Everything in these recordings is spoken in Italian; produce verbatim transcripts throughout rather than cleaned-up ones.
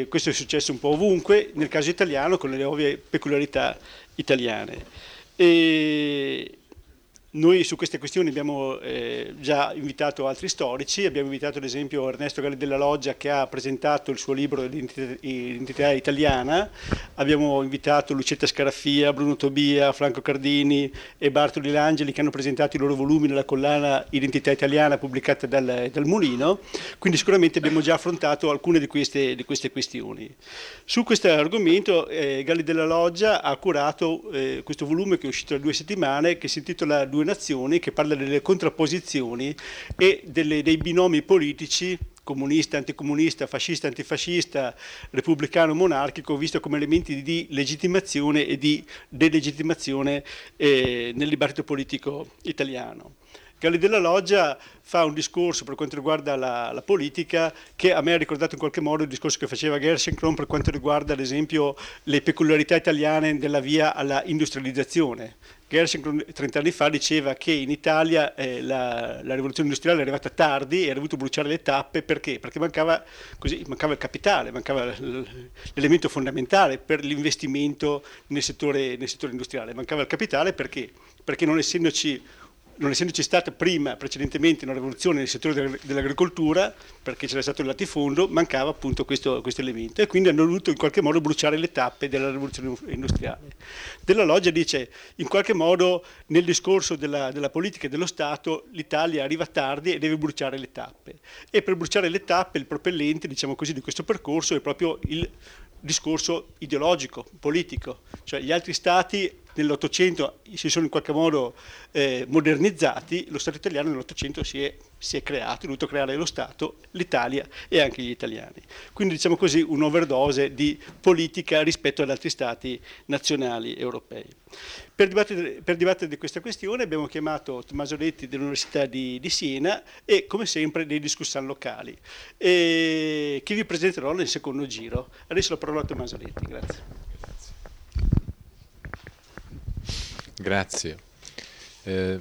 eh, questo è successo un po' ovunque, nel caso italiano con le ovvie peculiarità italiane. E noi su queste questioni abbiamo eh, già invitato altri storici, abbiamo invitato ad esempio Ernesto Galli della Loggia che ha presentato il suo libro Identità italiana, abbiamo invitato Lucetta Scaraffia, Bruno Tobia, Franco Cardini e Bartoli Langeli che hanno presentato i loro volumi nella collana Identità italiana pubblicata dal, dal Mulino, quindi sicuramente abbiamo già affrontato alcune di queste, di queste questioni. Su questo argomento eh, Galli della Loggia ha curato eh, questo volume che è uscito da due settimane che si intitola Due Nazioni, che parla delle contrapposizioni e delle, dei binomi politici comunista, anticomunista, fascista, antifascista, repubblicano, monarchico, visto come elementi di legittimazione e di delegittimazione eh, nel dibattito politico italiano. Galli della Loggia fa un discorso per quanto riguarda la, la politica che a me ha ricordato in qualche modo il discorso che faceva Gerschenkron per quanto riguarda ad esempio le peculiarità italiane della via alla industrializzazione. Gerschenkron trent'anni fa diceva che in Italia eh, la, la rivoluzione industriale è arrivata tardi e ha dovuto bruciare le tappe perché? Perché mancava, così, mancava il capitale, mancava l'elemento fondamentale per l'investimento nel settore, nel settore industriale, mancava il capitale perché? Perché non essendoci non essendoci stata prima, precedentemente, una rivoluzione nel settore dell'agricoltura, perché c'era stato il latifondo, mancava appunto questo, questo elemento e quindi hanno dovuto in qualche modo bruciare le tappe della rivoluzione industriale. Della Loggia dice, in qualche modo nel discorso della, della politica e dello Stato l'Italia arriva tardi e deve bruciare le tappe. E per bruciare le tappe il propellente, diciamo così, di questo percorso è proprio il discorso ideologico, politico, cioè gli altri stati nell'Ottocento si sono in qualche modo eh, modernizzati, lo Stato italiano nell'Ottocento si è, si è creato, è dovuto creare lo Stato, l'Italia e anche gli italiani. Quindi diciamo così un'overdose di politica rispetto ad altri stati nazionali europei. Per dibattere, per dibattere di questa questione abbiamo chiamato Tommaso Letti dell'Università di, di Siena e come sempre dei discussan locali e che vi presenterò nel secondo giro. Adesso la parola a Tommaso Letti, grazie. Grazie. Eh,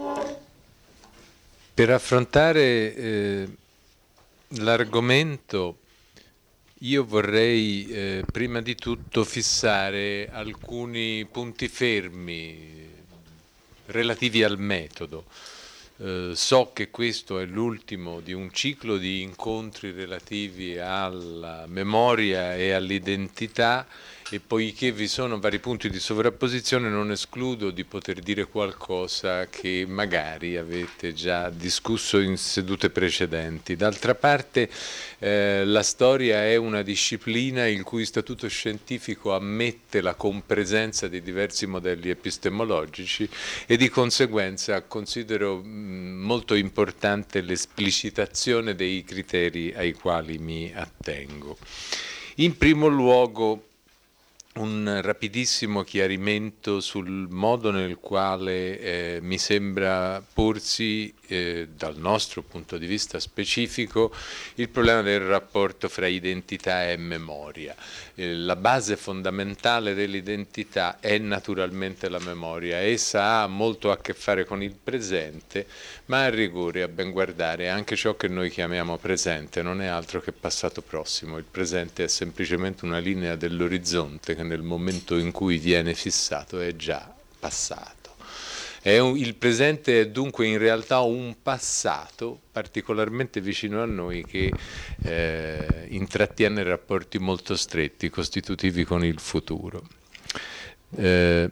per affrontare eh, l'argomento io vorrei eh, prima di tutto fissare alcuni punti fermi relativi al metodo. Eh, so che questo è l'ultimo di un ciclo di incontri relativi alla memoria e all'identità e poiché vi sono vari punti di sovrapposizione non escludo di poter dire qualcosa che magari avete già discusso in sedute precedenti. D'altra parte eh, la storia è una disciplina il cui statuto scientifico ammette la compresenza di diversi modelli epistemologici e di conseguenza considero mh, molto importante l'esplicitazione dei criteri ai quali mi attengo. In primo luogo un rapidissimo chiarimento sul modo nel quale eh, mi sembra porsi eh, dal nostro punto di vista specifico il problema del rapporto fra identità e memoria. Eh, la base fondamentale dell'identità è naturalmente la memoria, essa ha molto a che fare con il presente, ma a rigore, a ben guardare, anche ciò che noi chiamiamo presente non è altro che passato prossimo, il presente è semplicemente una linea dell'orizzonte che nel momento in cui viene fissato è già passato. È un, il presente è dunque in realtà un passato particolarmente vicino a noi che eh, intrattiene rapporti molto stretti, costitutivi con il futuro. Eh,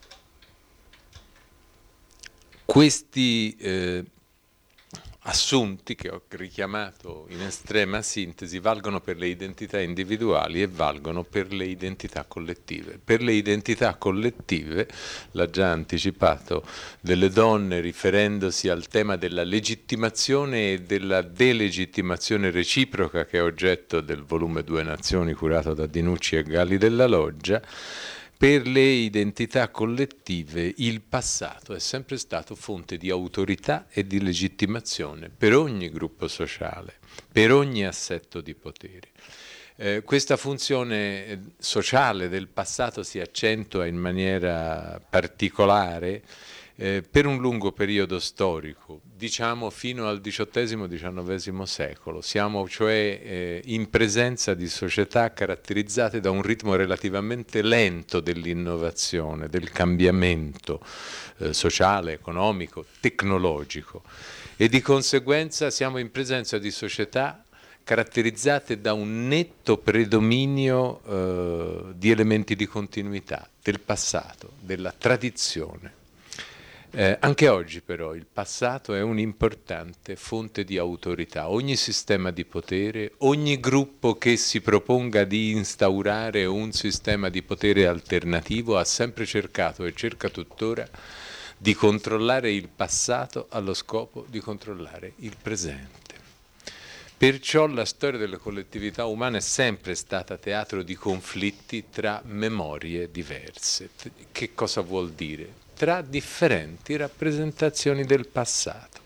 questi eh, assunti che ho richiamato in estrema sintesi valgono per le identità individuali e valgono per le identità collettive. Per le identità collettive, l'ha già anticipato, delle donne riferendosi al tema della legittimazione e della delegittimazione reciproca che è oggetto del volume Due Nazioni curato da Dinucci e Galli della Loggia. Per le identità collettive il passato è sempre stato fonte di autorità e di legittimazione per ogni gruppo sociale, per ogni assetto di potere. Eh, questa funzione sociale del passato si accentua in maniera particolare eh, per un lungo periodo storico, diciamo fino al diciottesimo diciannovesimo secolo. Siamo cioè eh, in presenza di società caratterizzate da un ritmo relativamente lento dell'innovazione, del cambiamento eh, sociale, economico, tecnologico, e di conseguenza siamo in presenza di società caratterizzate da un netto predominio eh, di elementi di continuità, del passato, della tradizione. Eh, anche oggi però il passato è un'importante fonte di autorità. Ogni sistema di potere, ogni gruppo che si proponga di instaurare un sistema di potere alternativo ha sempre cercato e cerca tuttora di controllare il passato allo scopo di controllare il presente. Perciò la storia delle collettività umane è sempre stata teatro di conflitti tra memorie diverse. Che cosa vuol dire? Tra differenti rappresentazioni del passato.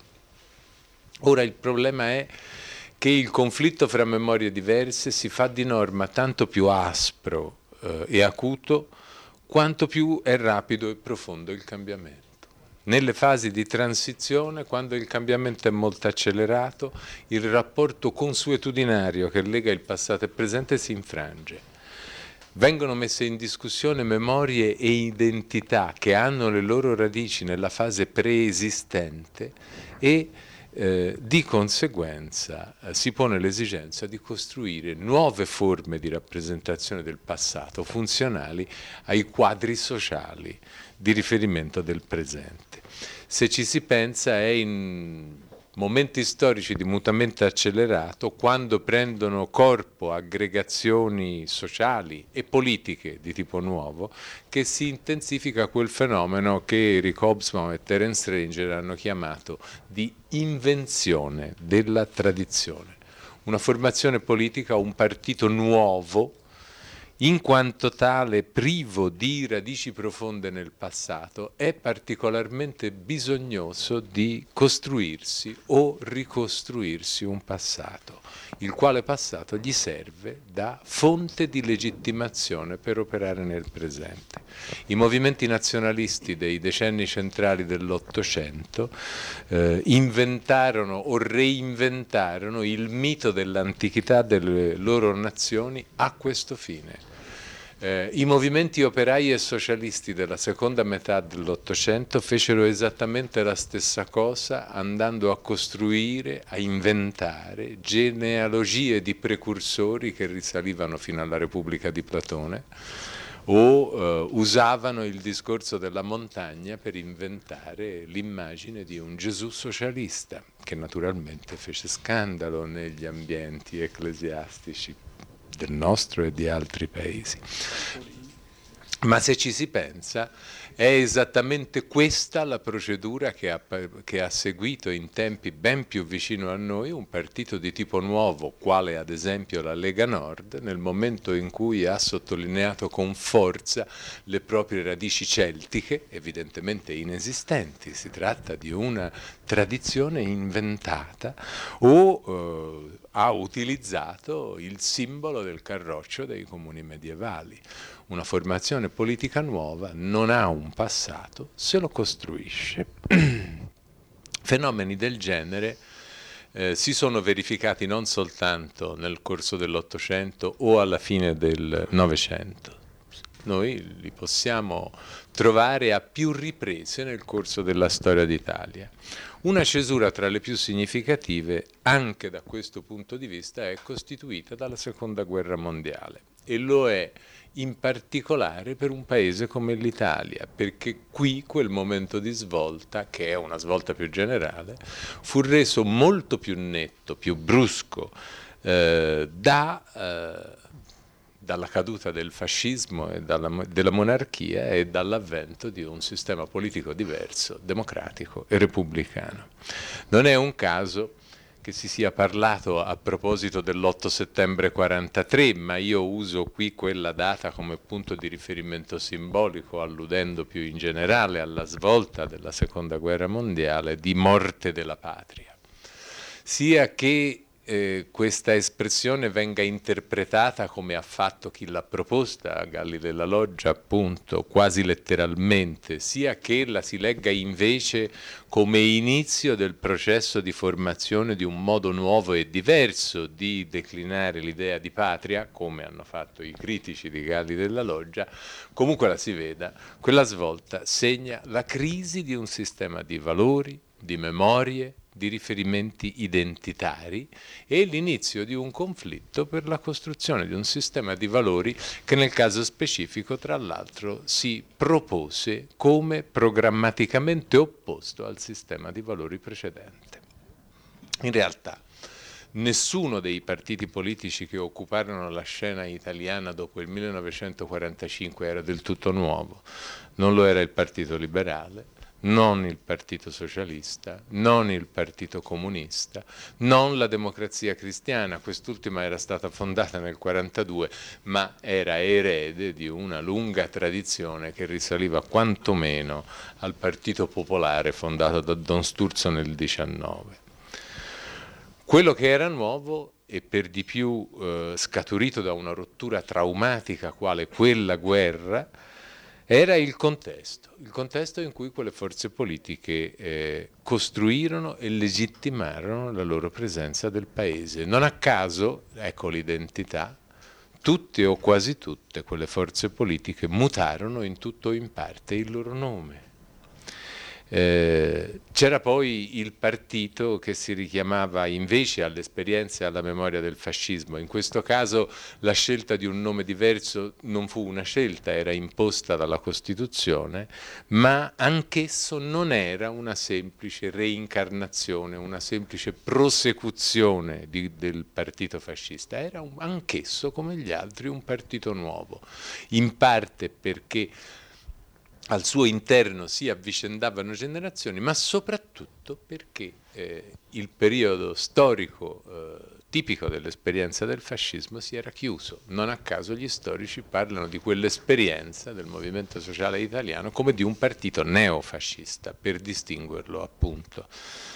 Ora il problema è che il conflitto fra memorie diverse si fa di norma tanto più aspro eh, e acuto quanto più è rapido e profondo il cambiamento. Nelle fasi di transizione, quando il cambiamento è molto accelerato, il rapporto consuetudinario che lega il passato e il presente si infrange. Vengono messe in discussione memorie e identità che hanno le loro radici nella fase preesistente e eh, di conseguenza eh, si pone l'esigenza di costruire nuove forme di rappresentazione del passato funzionali ai quadri sociali di riferimento del presente. Se ci si pensa, è in momenti storici di mutamento accelerato, quando prendono corpo aggregazioni sociali e politiche di tipo nuovo, che si intensifica quel fenomeno che Eric Hobsbawm e Terence Stranger hanno chiamato di invenzione della tradizione. Una formazione politica, un partito nuovo, in quanto tale privo di radici profonde nel passato, è particolarmente bisognoso di costruirsi o ricostruirsi un passato, il quale passato gli serve da fonte di legittimazione per operare nel presente. I movimenti nazionalisti dei decenni centrali dell'Ottocento eh, inventarono o reinventarono il mito dell'antichità delle loro nazioni a questo fine. Eh, I movimenti operai e socialisti della seconda metà dell'Ottocento fecero esattamente la stessa cosa, andando a costruire, a inventare genealogie di precursori che risalivano fino alla Repubblica di Platone, o eh, usavano il discorso della montagna per inventare l'immagine di un Gesù socialista, che naturalmente fece scandalo negli ambienti ecclesiastici del nostro e di altri paesi. Ma se ci si pensa, è esattamente questa la procedura che ha, che ha seguito in tempi ben più vicino a noi un partito di tipo nuovo, quale ad esempio la Lega Nord, nel momento in cui ha sottolineato con forza le proprie radici celtiche, evidentemente inesistenti. Si tratta di una tradizione inventata, o eh, ha utilizzato il simbolo del carroccio dei comuni medievali. Una formazione politica nuova non ha un passato, se lo costruisce. Fenomeni del genere eh, si sono verificati non soltanto nel corso dell'Ottocento o alla fine del Novecento. Noi li possiamo trovare a più riprese nel corso della storia d'Italia. Una cesura tra le più significative, anche da questo punto di vista, è costituita dalla Seconda Guerra Mondiale, e lo è in particolare per un paese come l'Italia, perché qui quel momento di svolta, che è una svolta più generale, fu reso molto più netto, più brusco eh, da, eh, dalla caduta del fascismo e dalla, della monarchia e dall'avvento di un sistema politico diverso, democratico e repubblicano. Non è un caso che si sia parlato a proposito dell'otto settembre quarantatré, ma io uso qui quella data come punto di riferimento simbolico, alludendo più in generale alla svolta della Seconda Guerra Mondiale, di morte della patria. Sia che eh, questa espressione venga interpretata come ha fatto chi l'ha proposta, Galli della Loggia, appunto, quasi letteralmente, sia che la si legga invece come inizio del processo di formazione di un modo nuovo e diverso di declinare l'idea di patria, come hanno fatto i critici di Galli della Loggia, comunque la si veda, quella svolta segna la crisi di un sistema di valori, di memorie, di riferimenti identitari e l'inizio di un conflitto per la costruzione di un sistema di valori che nel caso specifico, tra l'altro, si propose come programmaticamente opposto al sistema di valori precedente. In realtà, nessuno dei partiti politici che occuparono la scena italiana dopo il millenovecentoquarantacinque era del tutto nuovo. Non lo era il Partito Liberale, non il Partito Socialista, non il Partito Comunista, non la Democrazia Cristiana, quest'ultima era stata fondata nel millenovecentoquarantadue, ma era erede di una lunga tradizione che risaliva quantomeno al Partito Popolare fondato da Don Sturzo nel diciannove. Quello che era nuovo e per di più eh, scaturito da una rottura traumatica quale quella guerra, era il contesto, il contesto in cui quelle forze politiche eh, costruirono e legittimarono la loro presenza del paese. Non a caso, ecco l'identità, tutte o quasi tutte quelle forze politiche mutarono in tutto o in parte il loro nome. Eh, c'era poi il partito che si richiamava invece all'esperienza e alla memoria del fascismo. In questo caso la scelta di un nome diverso non fu una scelta, era imposta dalla Costituzione, ma anch'esso non era una semplice reincarnazione, una semplice prosecuzione di, del partito fascista, era un, anch'esso come gli altri un partito nuovo, in parte perché al suo interno si avvicendavano generazioni, ma soprattutto perché eh, il periodo storico eh, tipico dell'esperienza del fascismo si era chiuso. Non a caso gli storici parlano di quell'esperienza del movimento sociale italiano come di un partito neofascista, per distinguerlo appunto.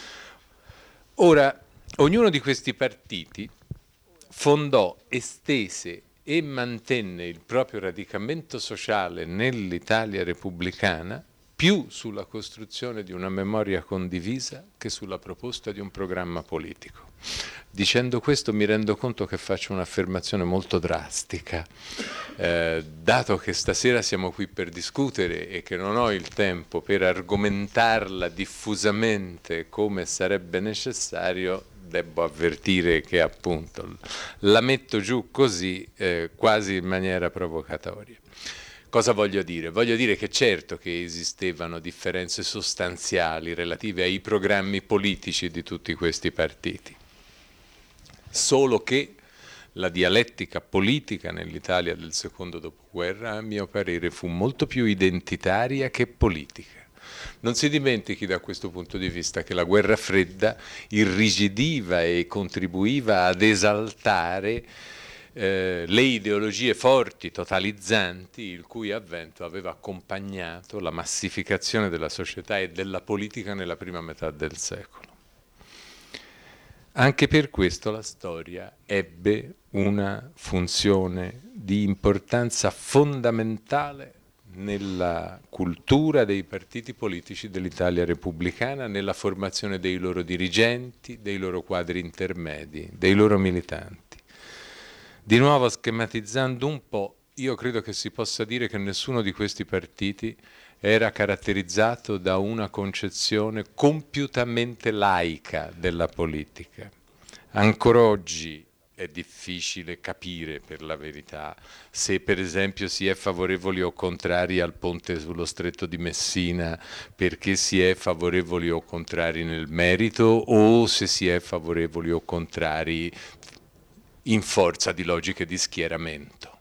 Ora, ognuno di questi partiti fondò, estese e mantenne il proprio radicamento sociale nell'Italia repubblicana più sulla costruzione di una memoria condivisa che sulla proposta di un programma politico. Dicendo questo mi rendo conto che faccio un'affermazione molto drastica, eh, dato che stasera siamo qui per discutere e che non ho il tempo per argomentarla diffusamente come sarebbe necessario. Devo avvertire che appunto la metto giù così, eh, quasi in maniera provocatoria. Cosa voglio dire? Voglio dire che certo che esistevano differenze sostanziali relative ai programmi politici di tutti questi partiti, solo che la dialettica politica nell'Italia del secondo dopoguerra, a mio parere, fu molto più identitaria che politica. Non si dimentichi da questo punto di vista che la guerra fredda irrigidiva e contribuiva ad esaltare eh, le ideologie forti, totalizzanti, il cui avvento aveva accompagnato la massificazione della società e della politica nella prima metà del secolo. Anche per questo la storia ebbe una funzione di importanza fondamentale nella cultura dei partiti politici dell'Italia repubblicana, nella formazione dei loro dirigenti, dei loro quadri intermedi, dei loro militanti. Di nuovo, schematizzando un po', io credo che si possa dire che nessuno di questi partiti era caratterizzato da una concezione compiutamente laica della politica. Ancora oggi è difficile capire, per la verità, se per esempio si è favorevoli o contrari al ponte sullo Stretto di Messina perché si è favorevoli o contrari nel merito, o se si è favorevoli o contrari in forza di logiche di schieramento.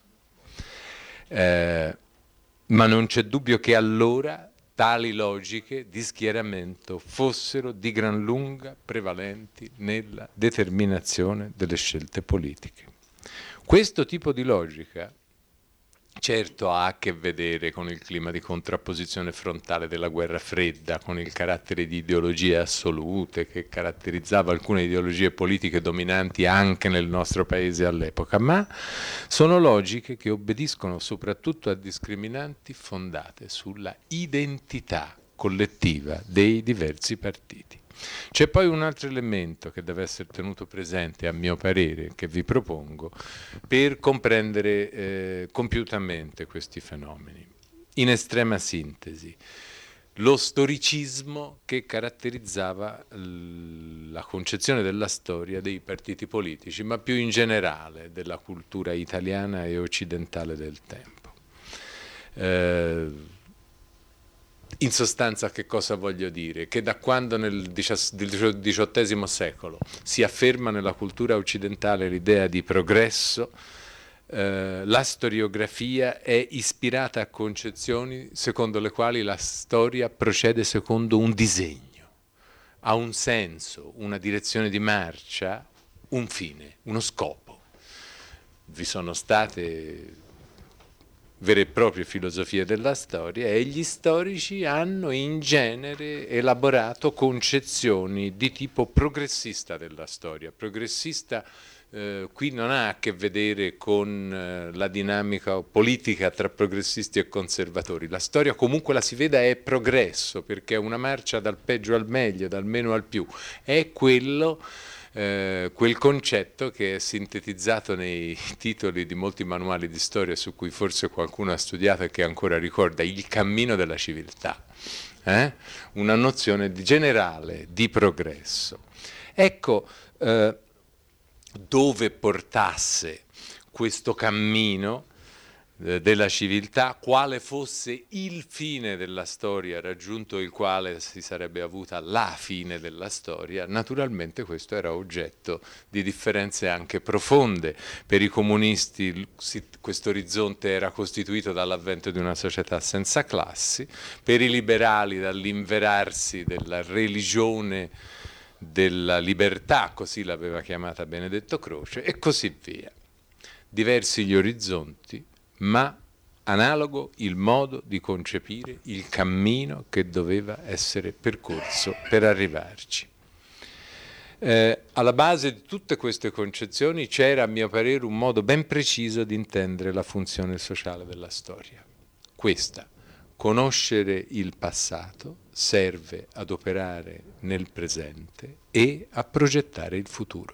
Eh, ma non c'è dubbio che allora tali logiche di schieramento fossero di gran lunga prevalenti nella determinazione delle scelte politiche. Questo tipo di logica, certo ha a che vedere con il clima di contrapposizione frontale della guerra fredda, con il carattere di ideologie assolute che caratterizzava alcune ideologie politiche dominanti anche nel nostro paese all'epoca, ma sono logiche che obbediscono soprattutto a discriminanti fondate sulla identità collettiva dei diversi partiti. C'è poi un altro elemento che deve essere tenuto presente, a mio parere, che vi propongo, per comprendere eh, compiutamente questi fenomeni. In estrema sintesi, lo storicismo che caratterizzava la concezione della storia dei partiti politici, ma più in generale della cultura italiana e occidentale del tempo. Eh, In sostanza, che cosa voglio dire? Che da quando nel diciottesimo secolo si afferma nella cultura occidentale l'idea di progresso, eh, la storiografia è ispirata a concezioni secondo le quali la storia procede secondo un disegno, ha un senso, una direzione di marcia, un fine, uno scopo. Vi sono state vere e proprie filosofie della storia e gli storici hanno in genere elaborato concezioni di tipo progressista della storia. Progressista eh, qui non ha a che vedere con eh, la dinamica politica tra progressisti e conservatori. La storia comunque la si veda è progresso, perché è una marcia dal peggio al meglio, dal meno al più. È quello Eh, quel concetto che è sintetizzato nei titoli di molti manuali di storia su cui forse qualcuno ha studiato e che ancora ricorda, il cammino della civiltà, eh? Una nozione di generale di progresso. Ecco eh, dove portasse questo cammino della civiltà, quale fosse il fine della storia raggiunto il quale si sarebbe avuta la fine della storia. Naturalmente questo era oggetto di differenze anche profonde. Per i comunisti questo orizzonte era costituito dall'avvento di una società senza classi, per i liberali dall'inverarsi della religione della libertà, così l'aveva chiamata Benedetto Croce, e così via. Diversi gli orizzonti, ma analogo il modo di concepire il cammino che doveva essere percorso per arrivarci. Eh, alla base di tutte queste concezioni c'era, a mio parere, un modo ben preciso di intendere la funzione sociale della storia. Questa: conoscere il passato serve ad operare nel presente e a progettare il futuro.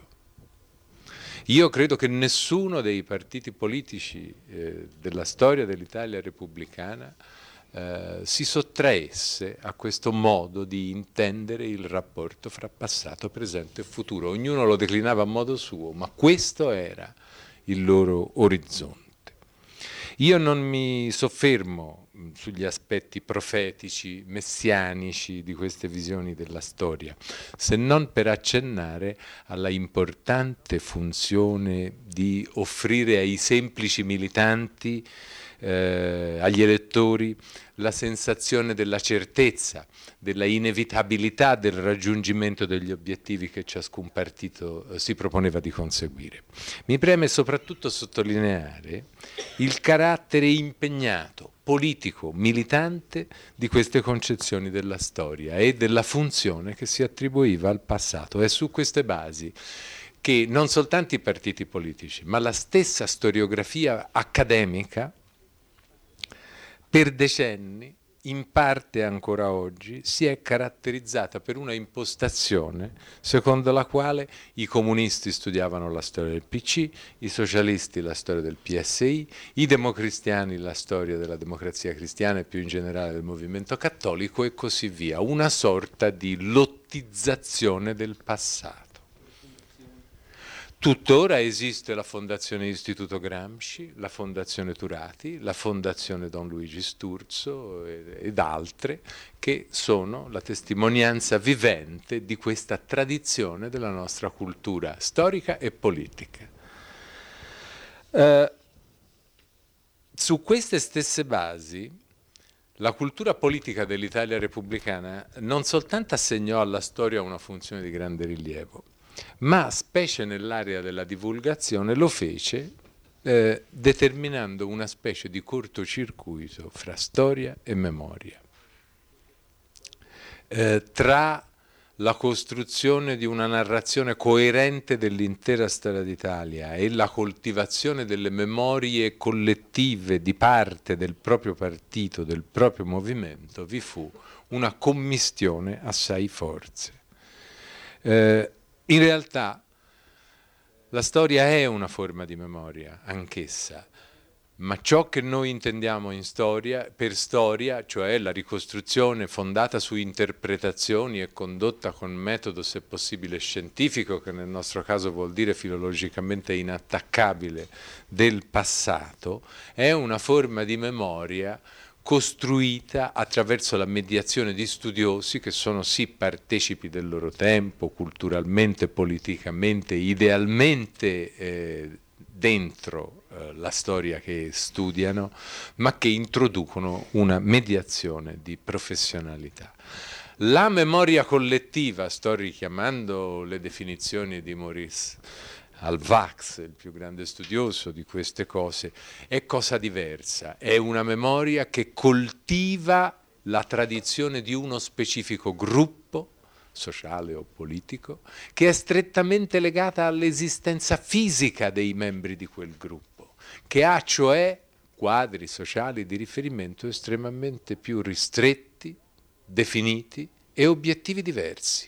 Io credo che nessuno dei partiti politici eh, della storia dell'Italia repubblicana eh, si sottraesse a questo modo di intendere il rapporto fra passato, presente e futuro. Ognuno lo declinava a modo suo, ma questo era il loro orizzonte. Io non mi soffermo sugli aspetti profetici, messianici di queste visioni della storia, se non per accennare alla importante funzione di offrire ai semplici militanti, eh, agli elettori, la sensazione della certezza, della inevitabilità del raggiungimento degli obiettivi che ciascun partito eh, si proponeva di conseguire. Mi preme soprattutto sottolineare il carattere impegnato, politico, militante di queste concezioni della storia e della funzione che si attribuiva al passato. È su queste basi che non soltanto i partiti politici, ma la stessa storiografia accademica per decenni, in parte ancora oggi, si è caratterizzata per una impostazione secondo la quale i comunisti studiavano la storia del P C, i socialisti la storia del P S I, i democristiani la storia della democrazia cristiana e più in generale del movimento cattolico e così via. Una sorta di lottizzazione del passato. Tuttora esiste la Fondazione Istituto Gramsci, la Fondazione Turati, la Fondazione Don Luigi Sturzo ed altre che sono la testimonianza vivente di questa tradizione della nostra cultura storica e politica. Eh, su queste stesse basi la cultura politica dell'Italia repubblicana non soltanto assegnò alla storia una funzione di grande rilievo, ma specie nell'area della divulgazione lo fece eh, determinando una specie di cortocircuito fra storia e memoria, eh, tra la costruzione di una narrazione coerente dell'intera storia d'Italia e la coltivazione delle memorie collettive di parte del proprio partito, del proprio movimento, vi fu una commistione assai forte. Eh, in realtà la storia è una forma di memoria, anch'essa, ma ciò che noi intendiamo in storia, per storia, cioè la ricostruzione fondata su interpretazioni e condotta con metodo, se possibile, scientifico, che nel nostro caso vuol dire filologicamente inattaccabile, del passato, è una forma di memoria costruita attraverso la mediazione di studiosi che sono sì partecipi del loro tempo, culturalmente, politicamente, idealmente eh, dentro eh, la storia che studiano, ma che introducono una mediazione di professionalità. La memoria collettiva, sto richiamando le definizioni di Maurice Halbwachs, il più grande studioso di queste cose, è cosa diversa, è una memoria che coltiva la tradizione di uno specifico gruppo sociale o politico, che è strettamente legata all'esistenza fisica dei membri di quel gruppo, che ha cioè quadri sociali di riferimento estremamente più ristretti, definiti e obiettivi diversi.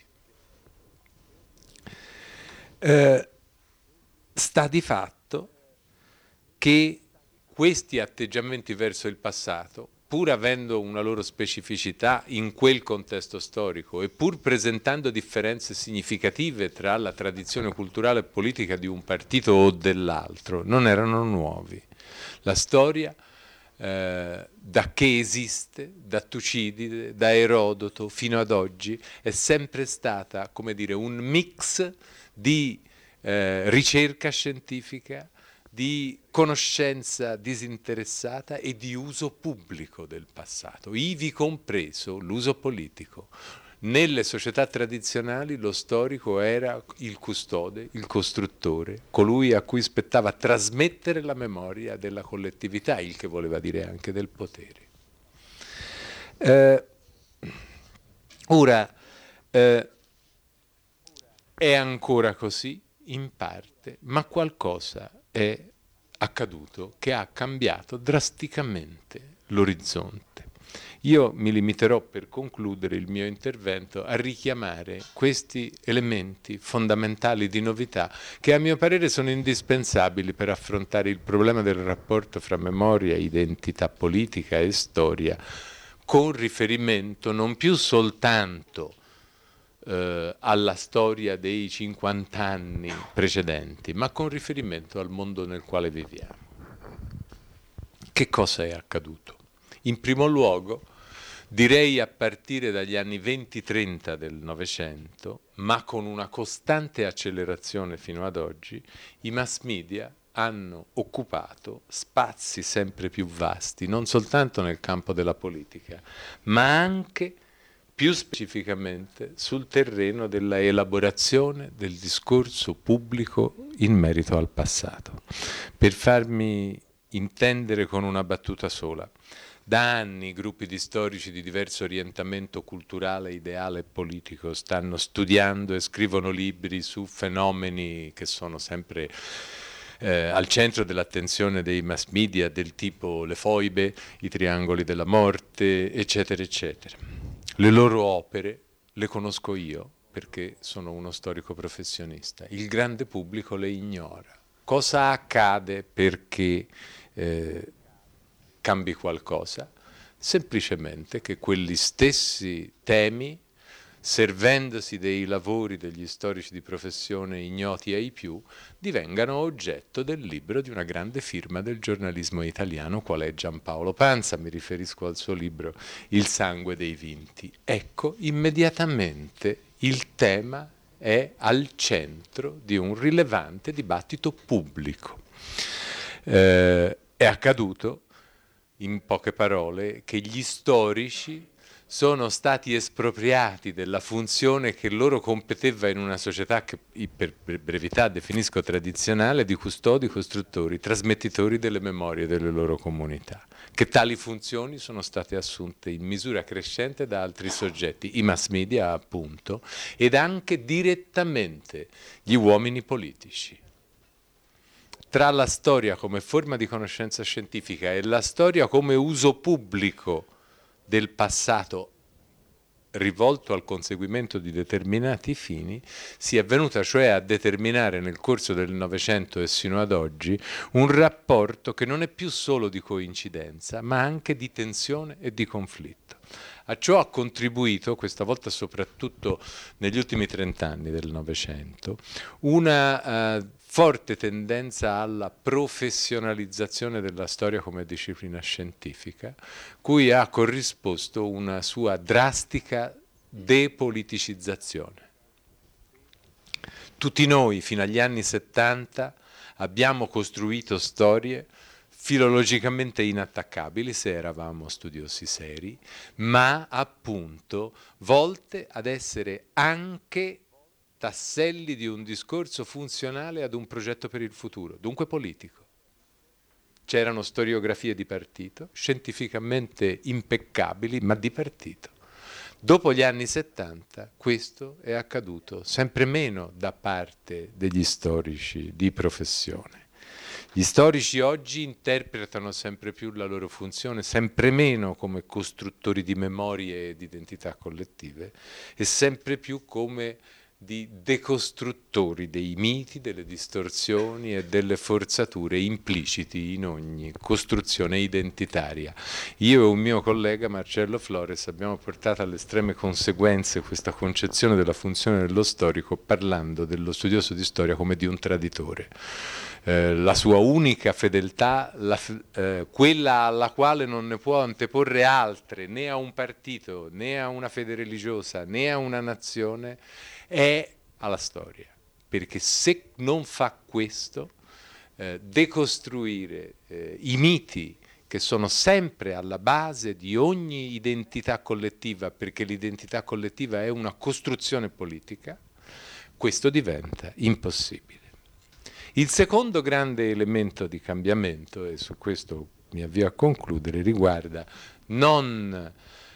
Eh, sta di fatto che questi atteggiamenti verso il passato, pur avendo una loro specificità in quel contesto storico e pur presentando differenze significative tra la tradizione culturale e politica di un partito o dell'altro, non erano nuovi. La storia, eh, da che esiste, da Tucidide, da Erodoto fino ad oggi, è sempre stata, come dire, un mix di eh, ricerca scientifica, di conoscenza disinteressata e di uso pubblico del passato, ivi compreso l'uso politico. Nelle società tradizionali lo storico era il custode, il costruttore, colui a cui spettava trasmettere la memoria della collettività, il che voleva dire anche del potere. Eh, ora, eh, è ancora così, in parte, ma qualcosa è accaduto che ha cambiato drasticamente l'orizzonte. Io mi limiterò per concludere il mio intervento a richiamare questi elementi fondamentali di novità che a mio parere sono indispensabili per affrontare il problema del rapporto fra memoria, identità politica e storia, con riferimento non più soltanto eh, alla storia dei cinquanta anni precedenti, ma con riferimento al mondo nel quale viviamo. Che cosa è accaduto? In primo luogo, direi a partire dagli anni venti trenta del Novecento, ma con una costante accelerazione fino ad oggi, i mass media hanno occupato spazi sempre più vasti, non soltanto nel campo della politica, ma anche più specificamente sul terreno della elaborazione del discorso pubblico in merito al passato. Per farmi intendere con una battuta sola, da anni gruppi di storici di diverso orientamento culturale, ideale e politico stanno studiando e scrivono libri su fenomeni che sono sempre eh, al centro dell'attenzione dei mass media, del tipo le foibe, i triangoli della morte, eccetera, eccetera. Le loro opere le conosco io perché sono uno storico professionista. Il grande pubblico le ignora. Cosa accade perché eh, cambi qualcosa? Semplicemente che quegli stessi temi, servendosi dei lavori degli storici di professione ignoti ai più, divengano oggetto del libro di una grande firma del giornalismo italiano, qual è Giampaolo Pansa. Mi riferisco al suo libro Il sangue dei vinti. Ecco, immediatamente il tema è al centro di un rilevante dibattito pubblico. Eh, è accaduto, in poche parole, che gli storici sono stati espropriati della funzione che loro competeva in una società che per brevità definisco tradizionale, di custodi, costruttori, trasmettitori delle memorie delle loro comunità, che tali funzioni sono state assunte in misura crescente da altri soggetti, i mass media appunto, ed anche direttamente gli uomini politici. Tra la storia come forma di conoscenza scientifica e la storia come uso pubblico del passato rivolto al conseguimento di determinati fini, si è venuta cioè a determinare nel corso del Novecento e sino ad oggi un rapporto che non è più solo di coincidenza, ma anche di tensione e di conflitto. A ciò ha contribuito, questa volta soprattutto negli ultimi trent'anni del Novecento, una uh, forte tendenza alla professionalizzazione della storia come disciplina scientifica, cui ha corrisposto una sua drastica depoliticizzazione. Tutti noi, fino agli anni settanta, abbiamo costruito storie filologicamente inattaccabili, se eravamo studiosi seri, ma appunto volte ad essere anche tasselli di un discorso funzionale ad un progetto per il futuro, dunque politico. C'erano storiografie di partito, scientificamente impeccabili, ma di partito. Dopo gli anni settanta questo è accaduto sempre meno da parte degli storici di professione. Gli storici oggi interpretano sempre più la loro funzione, sempre meno come costruttori di memorie e di identità collettive e sempre più come di decostruttori dei miti, delle distorsioni e delle forzature impliciti in ogni costruzione identitaria. Io e un mio collega, Marcello Flores, abbiamo portato alle estreme conseguenze questa concezione della funzione dello storico parlando dello studioso di storia come di un traditore. Eh, la sua unica fedeltà, la, eh, quella alla quale non ne può anteporre altre, né a un partito, né a una fede religiosa, né a una nazione, è alla storia, perché se non fa questo, eh, decostruire eh, i miti che sono sempre alla base di ogni identità collettiva, perché l'identità collettiva è una costruzione politica, questo diventa impossibile. Il secondo grande elemento di cambiamento, e su questo mi avvio a concludere, riguarda non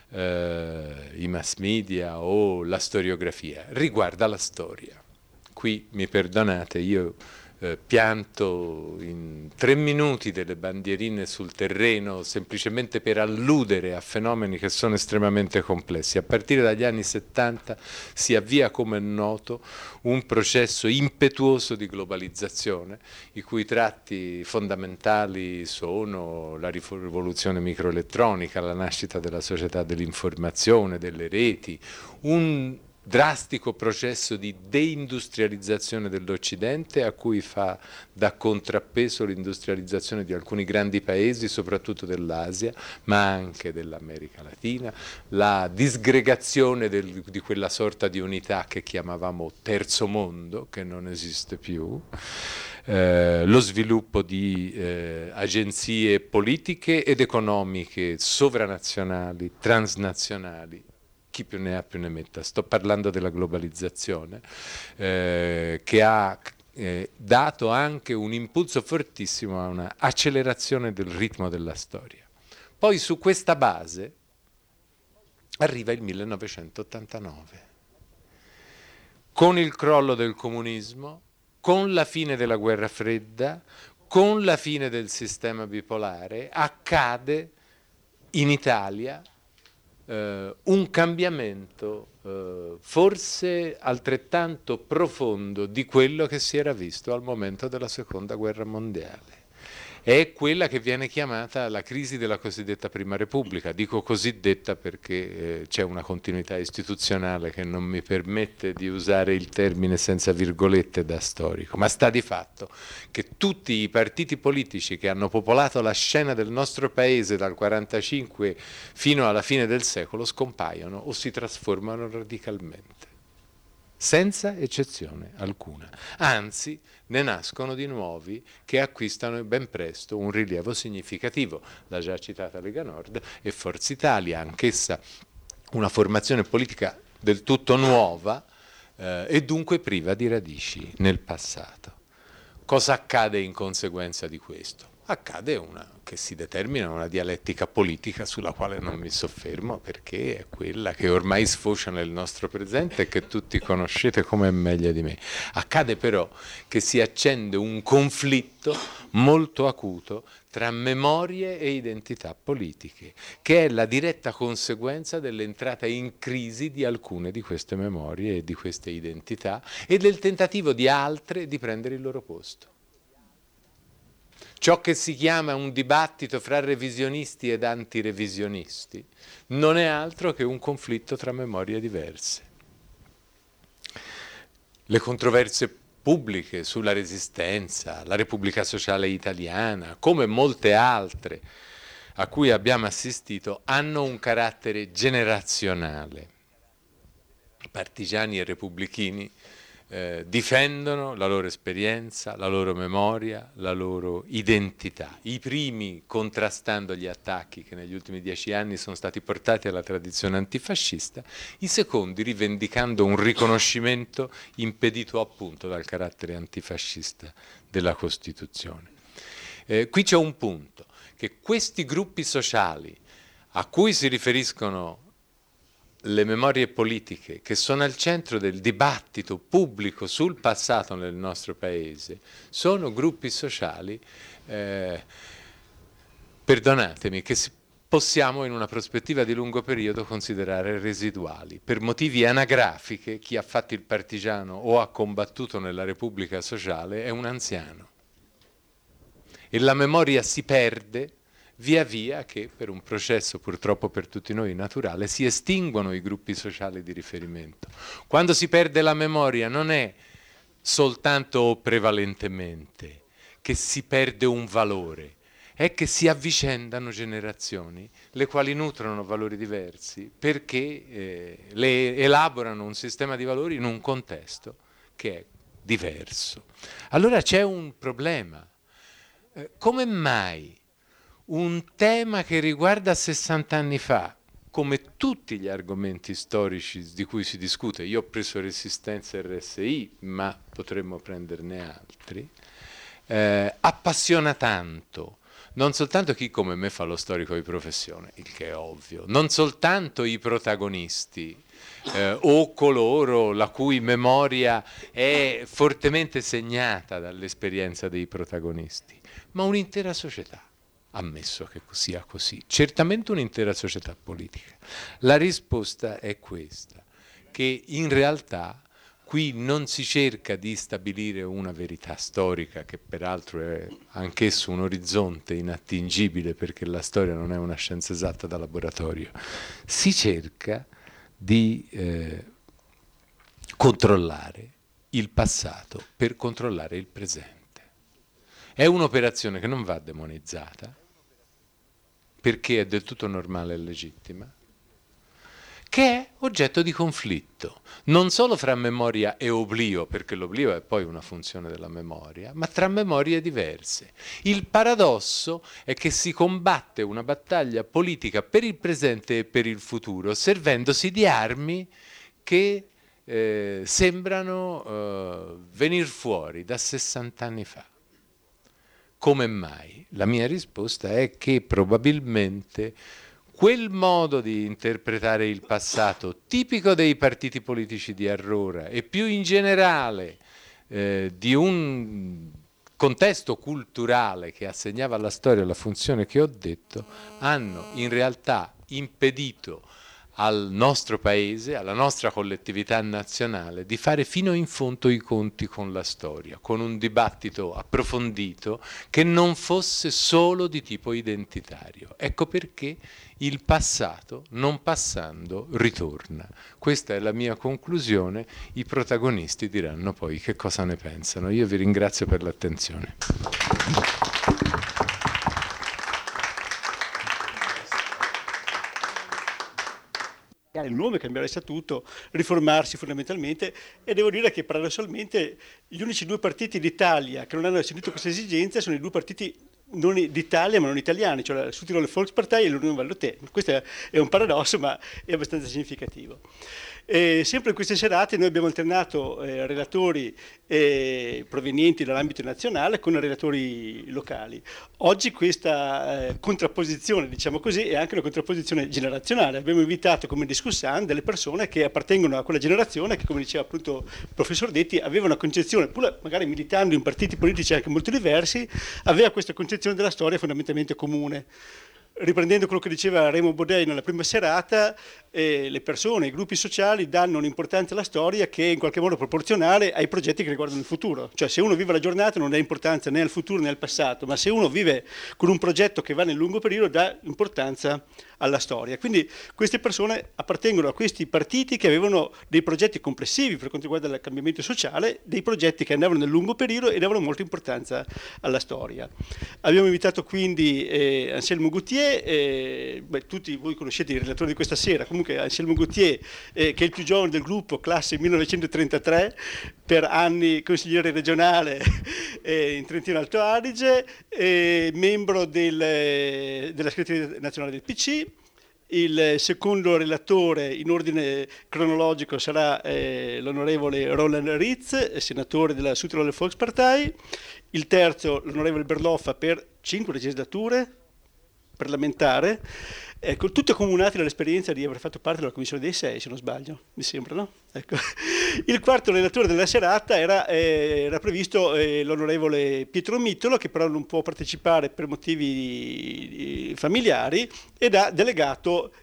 Uh, i mass media o la storiografia, riguarda la storia. Qui mi perdonate, io uh, pianto in tre minuti delle bandierine sul terreno semplicemente per alludere a fenomeni che sono estremamente complessi. A partire dagli anni settanta si avvia, come è noto, un processo impetuoso di globalizzazione, i cui tratti fondamentali sono la rivoluzione microelettronica, la nascita della società dell'informazione, delle reti, un drastico processo di deindustrializzazione dell'Occidente a cui fa da contrappeso l'industrializzazione di alcuni grandi paesi, soprattutto dell'Asia, ma anche dell'America Latina, la disgregazione del, di quella sorta di unità che chiamavamo terzo mondo, che non esiste più, eh, lo sviluppo di eh, agenzie politiche ed economiche sovranazionali, transnazionali, chi più ne ha più ne metta. Sto parlando della globalizzazione, eh, che ha eh, dato anche un impulso fortissimo a una accelerazione del ritmo della storia. Poi su questa base arriva il millenovecentottantanove, con il crollo del comunismo, con la fine della guerra fredda, con la fine del sistema bipolare, accade in Italia Uh, un cambiamento uh, forse altrettanto profondo di quello che si era visto al momento della seconda guerra mondiale. È quella che viene chiamata la crisi della cosiddetta Prima Repubblica. Dico cosiddetta perché eh, c'è una continuità istituzionale che non mi permette di usare il termine senza virgolette da storico, ma sta di fatto che tutti i partiti politici che hanno popolato la scena del nostro paese dal quarantacinque fino alla fine del secolo scompaiono o si trasformano radicalmente, senza eccezione alcuna. Anzi, ne nascono di nuovi che acquistano ben presto un rilievo significativo. La già citata Lega Nord e Forza Italia, anch'essa una formazione politica del tutto nuova eh, e dunque priva di radici nel passato. Cosa accade in conseguenza di questo? Accade una, che si determina una dialettica politica sulla quale non mi soffermo, perché è quella che ormai sfocia nel nostro presente e che tutti conoscete come meglio di me. Accade però che si accende un conflitto molto acuto tra memorie e identità politiche, che è la diretta conseguenza dell'entrata in crisi di alcune di queste memorie e di queste identità e del tentativo di altre di prendere il loro posto. Ciò che si chiama un dibattito fra revisionisti ed antirevisionisti non è altro che un conflitto tra memorie diverse. Le controversie pubbliche sulla Resistenza, la Repubblica Sociale Italiana, come molte altre a cui abbiamo assistito, hanno un carattere generazionale. Partigiani e repubblichini Eh, difendono la loro esperienza, la loro memoria, la loro identità. I primi contrastando gli attacchi che negli ultimi dieci anni sono stati portati alla tradizione antifascista, i secondi rivendicando un riconoscimento impedito appunto dal carattere antifascista della Costituzione. Eh, qui c'è un punto, che questi gruppi sociali a cui si riferiscono le memorie politiche, che sono al centro del dibattito pubblico sul passato nel nostro paese, sono gruppi sociali, eh, perdonatemi, che possiamo in una prospettiva di lungo periodo considerare residuali. Per motivi anagrafiche, chi ha fatto il partigiano o ha combattuto nella Repubblica Sociale è un anziano. E la memoria si perde via via che, per un processo purtroppo per tutti noi naturale, si estinguono i gruppi sociali di riferimento. Quando si perde la memoria non è soltanto o prevalentemente che si perde un valore, è che si avvicendano generazioni le quali nutrono valori diversi perché eh, le elaborano un sistema di valori in un contesto che è diverso. Allora c'è un problema. Eh, come mai un tema che riguarda sessanta anni fa, come tutti gli argomenti storici di cui si discute, io ho preso Resistenza e R S I, ma potremmo prenderne altri, eh, appassiona tanto, non soltanto chi come me fa lo storico di professione, il che è ovvio, non soltanto i protagonisti eh, o coloro la cui memoria è fortemente segnata dall'esperienza dei protagonisti, ma un'intera società. Ammesso che sia così, certamente un'intera società politica. La risposta è questa, che in realtà qui non si cerca di stabilire una verità storica, che peraltro è anch'esso un orizzonte inattingibile perché la storia non è una scienza esatta da laboratorio, si cerca di eh, controllare il passato per controllare il presente. È un'operazione che non va demonizzata, perché è del tutto normale e legittima, che è oggetto di conflitto, non solo fra memoria e oblio, perché l'oblio è poi una funzione della memoria, ma tra memorie diverse. Il paradosso è che si combatte una battaglia politica per il presente e per il futuro, servendosi di armi che eh, sembrano eh, venir fuori da sessanta anni fa. Come mai? La mia risposta è che probabilmente quel modo di interpretare il passato tipico dei partiti politici di allora e più in generale eh, di un contesto culturale che assegnava alla storia la funzione che ho detto, hanno in realtà impedito al nostro paese, alla nostra collettività nazionale, di fare fino in fondo i conti con la storia, con un dibattito approfondito che non fosse solo di tipo identitario. Ecco perché il passato, non passando, ritorna. Questa è la mia conclusione, i protagonisti diranno poi che cosa ne pensano. Io vi ringrazio per l'attenzione. Il nome, cambiare il statuto, riformarsi fondamentalmente, e devo dire che paradossalmente gli unici due partiti d'Italia che non hanno sentito questa esigenza sono i due partiti non d'Italia ma non italiani, cioè la Südtiroler Volkspartei e l'Unione Vallotè. Questo è un paradosso, ma è abbastanza significativo. E sempre in queste serate noi abbiamo alternato eh, relatori eh, provenienti dall'ambito nazionale con relatori locali. Oggi questa eh, contrapposizione, diciamo così, è anche una contrapposizione generazionale. Abbiamo invitato come discussione delle persone che appartengono a quella generazione che, come diceva appunto il professor Detti, aveva una concezione, pur magari militando in partiti politici anche molto diversi, aveva questa concezione della storia fondamentalmente comune. Riprendendo quello che diceva Raymond Bodei nella prima serata, eh, le persone, i gruppi sociali danno un'importanza alla storia che è in qualche modo proporzionale ai progetti che riguardano il futuro. Cioè se uno vive la giornata non dà importanza né al futuro né al passato, ma se uno vive con un progetto che va nel lungo periodo dà importanza alla storia. Quindi queste persone appartengono a questi partiti che avevano dei progetti complessivi per quanto riguarda il cambiamento sociale, dei progetti che andavano nel lungo periodo e davano molta importanza alla storia. Abbiamo invitato quindi eh, Anselmo Gauthier, eh, beh, tutti voi conoscete il relatore di questa sera, comunque Anselmo Gauthier eh, che è il più giovane del gruppo, classe millenovecentotrentatré, per anni consigliere regionale eh, in Trentino Alto Adige, eh, membro del, della segreteria nazionale del P C. Il secondo relatore in ordine cronologico sarà eh, l'onorevole Roland Ritz, senatore della Südtiroler Volkspartei. Il terzo l'onorevole Berloffa per cinque legislature parlamentare, ecco, tutti accomunati dall'esperienza di aver fatto parte della Commissione dei Sei, se non sbaglio, mi sembra, no? Ecco. Il quarto relatore della serata era, eh, era previsto eh, l'onorevole Pietro Mittolo, che però non può partecipare per motivi familiari, ed ha delegato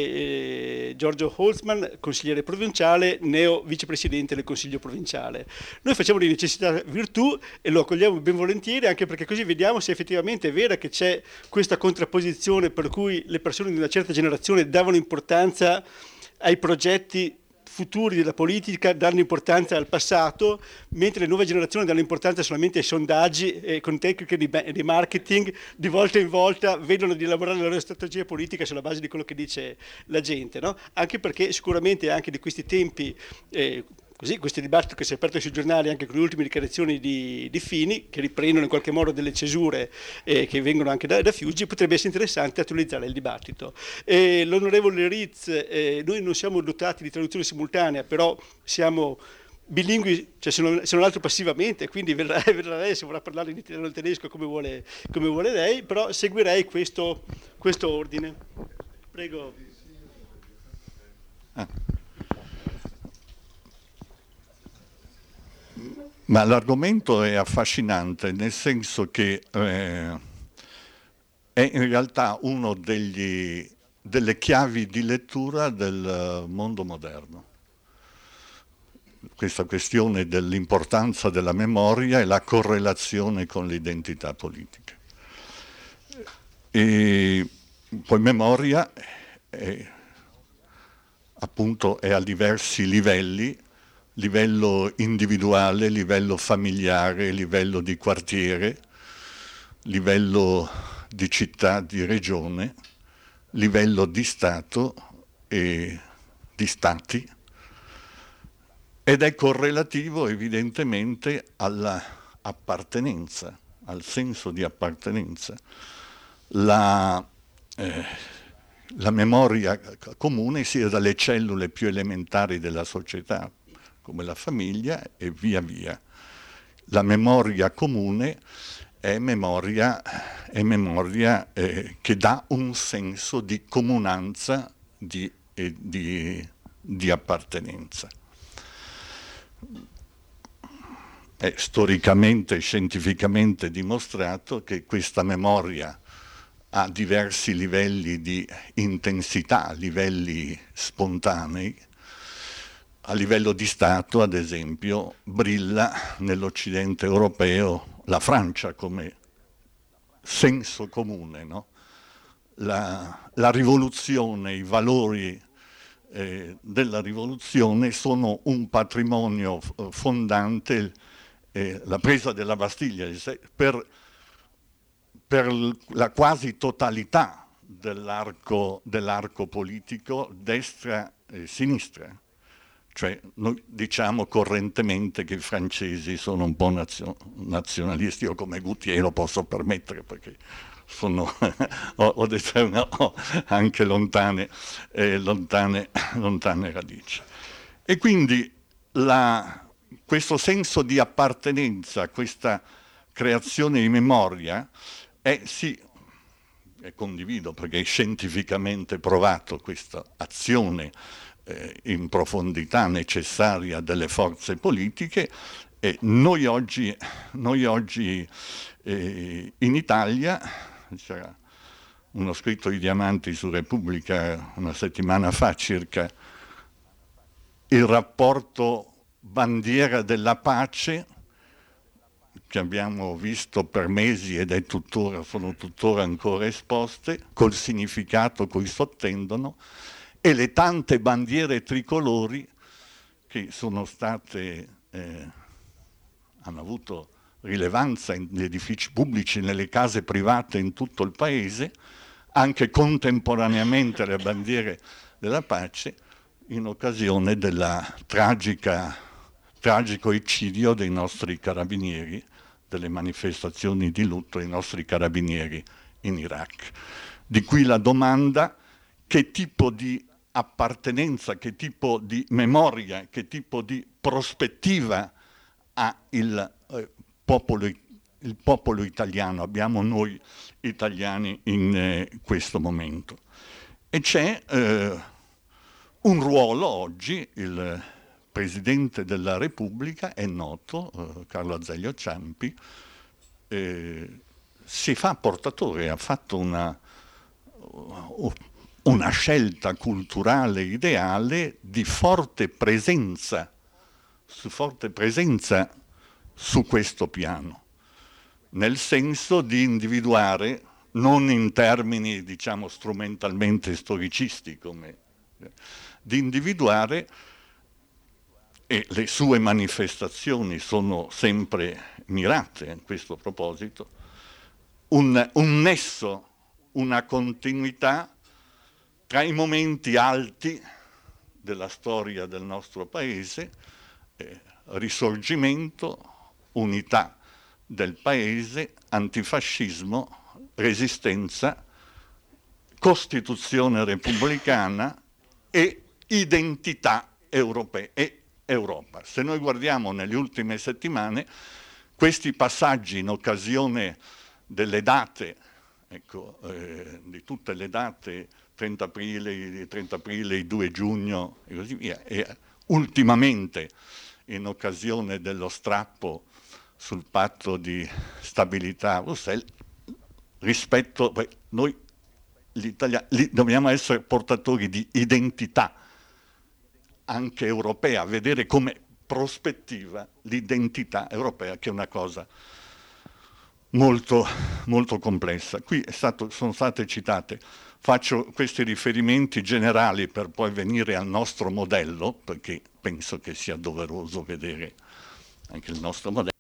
eh, Giorgio Holzman, consigliere provinciale, neo vicepresidente del Consiglio provinciale. Noi facciamo di necessità virtù e lo accogliamo ben volentieri, anche perché così vediamo se effettivamente è vera che c'è questa contrapposizione per cui le persone di una certa generazione davano importanza ai progetti futuri della politica, danno importanza al passato, mentre le nuove generazioni danno importanza solamente ai sondaggi e con tecniche di, di marketing, di volta in volta vedono di elaborare la loro strategia politica sulla base di quello che dice la gente, no? Anche perché sicuramente anche di questi tempi, eh, così questo dibattito che si è aperto sui giornali anche con le ultime dichiarazioni di, di Fini, che riprendono in qualche modo delle cesure eh, che vengono anche da, da Fiuggi, potrebbe essere interessante attualizzare il dibattito. Eh, l'onorevole Ritz, eh, noi non siamo dotati di traduzione simultanea, però siamo bilingui, cioè se non, se non altro passivamente, quindi verrà, verrà lei se vorrà parlare in italiano o in tedesco come vuole, come vuole lei, però seguirei questo, questo ordine. Prego. Ah. Ma l'argomento è affascinante, nel senso che eh, è in realtà uno degli, delle chiavi di lettura del mondo moderno. Questa questione dell'importanza della memoria e la correlazione con l'identità politica. E poi memoria è, appunto, è a diversi livelli, livello individuale, livello familiare, livello di quartiere, livello di città, di regione, livello di Stato e di Stati, ed è correlativo evidentemente all'appartenenza, al senso di appartenenza. La, eh, la memoria comune sia dalle cellule più elementari della società, come la famiglia, e via via. La memoria comune è memoria, è memoria eh, che dà un senso di comunanza di, e di, di appartenenza. È storicamente e scientificamente dimostrato che questa memoria ha diversi livelli di intensità, livelli spontanei. A livello di Stato, ad esempio, brilla nell'Occidente europeo la Francia come senso comune, no? La, la rivoluzione, i valori eh, della rivoluzione sono un patrimonio fondante, eh, la presa della Bastiglia per, per la quasi totalità dell'arco, dell'arco politico destra e sinistra. Cioè noi diciamo correntemente che i francesi sono un po' nazio- nazionalisti, io come Gautier lo posso permettere perché sono, ho, ho, ho anche lontane, eh, lontane, lontane radici. E quindi la, questo senso di appartenenza, questa creazione di memoria è sì, e condivido perché è scientificamente provato questa azione eh, in profondità necessaria delle forze politiche, e noi oggi, noi oggi eh, in Italia, c'era uno scritto di Diamanti su Repubblica una settimana fa circa il rapporto bandiera della pace che abbiamo visto per mesi ed è tuttora, sono tuttora ancora esposte, col significato cui sottendono, e le tante bandiere tricolori che sono state, eh, hanno avuto rilevanza negli edifici pubblici, nelle case private in tutto il paese, anche contemporaneamente alle bandiere della pace, in occasione della tragica, tragico eccidio dei nostri carabinieri, delle manifestazioni di lutto dei nostri carabinieri in Iraq. Di qui la domanda: che tipo di appartenenza, che tipo di memoria, che tipo di prospettiva ha il, eh, popolo, il popolo italiano, abbiamo noi italiani in eh, questo momento. E c'è eh, un ruolo oggi, il Presidente della Repubblica è noto, eh, Carlo Azeglio Ciampi, eh, si fa portatore, ha fatto una, una scelta culturale ideale di forte presenza, su forte presenza su questo piano, nel senso di individuare, non in termini diciamo strumentalmente storicisti, come, di individuare, e le sue manifestazioni sono sempre mirate a questo proposito, un, un nesso, una continuità tra i momenti alti della storia del nostro paese, eh, risorgimento, unità del paese, antifascismo, resistenza, Costituzione repubblicana e identità europea e Europa. Se noi guardiamo nelle ultime settimane, questi passaggi in occasione delle date, ecco, eh, di tutte le date, trenta aprile, trenta aprile, due giugno e così via, e ultimamente in occasione dello strappo sul patto di stabilità a Bruxelles, rispetto, beh, noi l'Italia, dobbiamo essere portatori di identità anche europea, vedere come prospettiva l'identità europea, che è una cosa molto, molto complessa. Qui è stato, sono state citate, faccio questi riferimenti generali per poi venire al nostro modello, perché penso che sia doveroso vedere anche il nostro modello.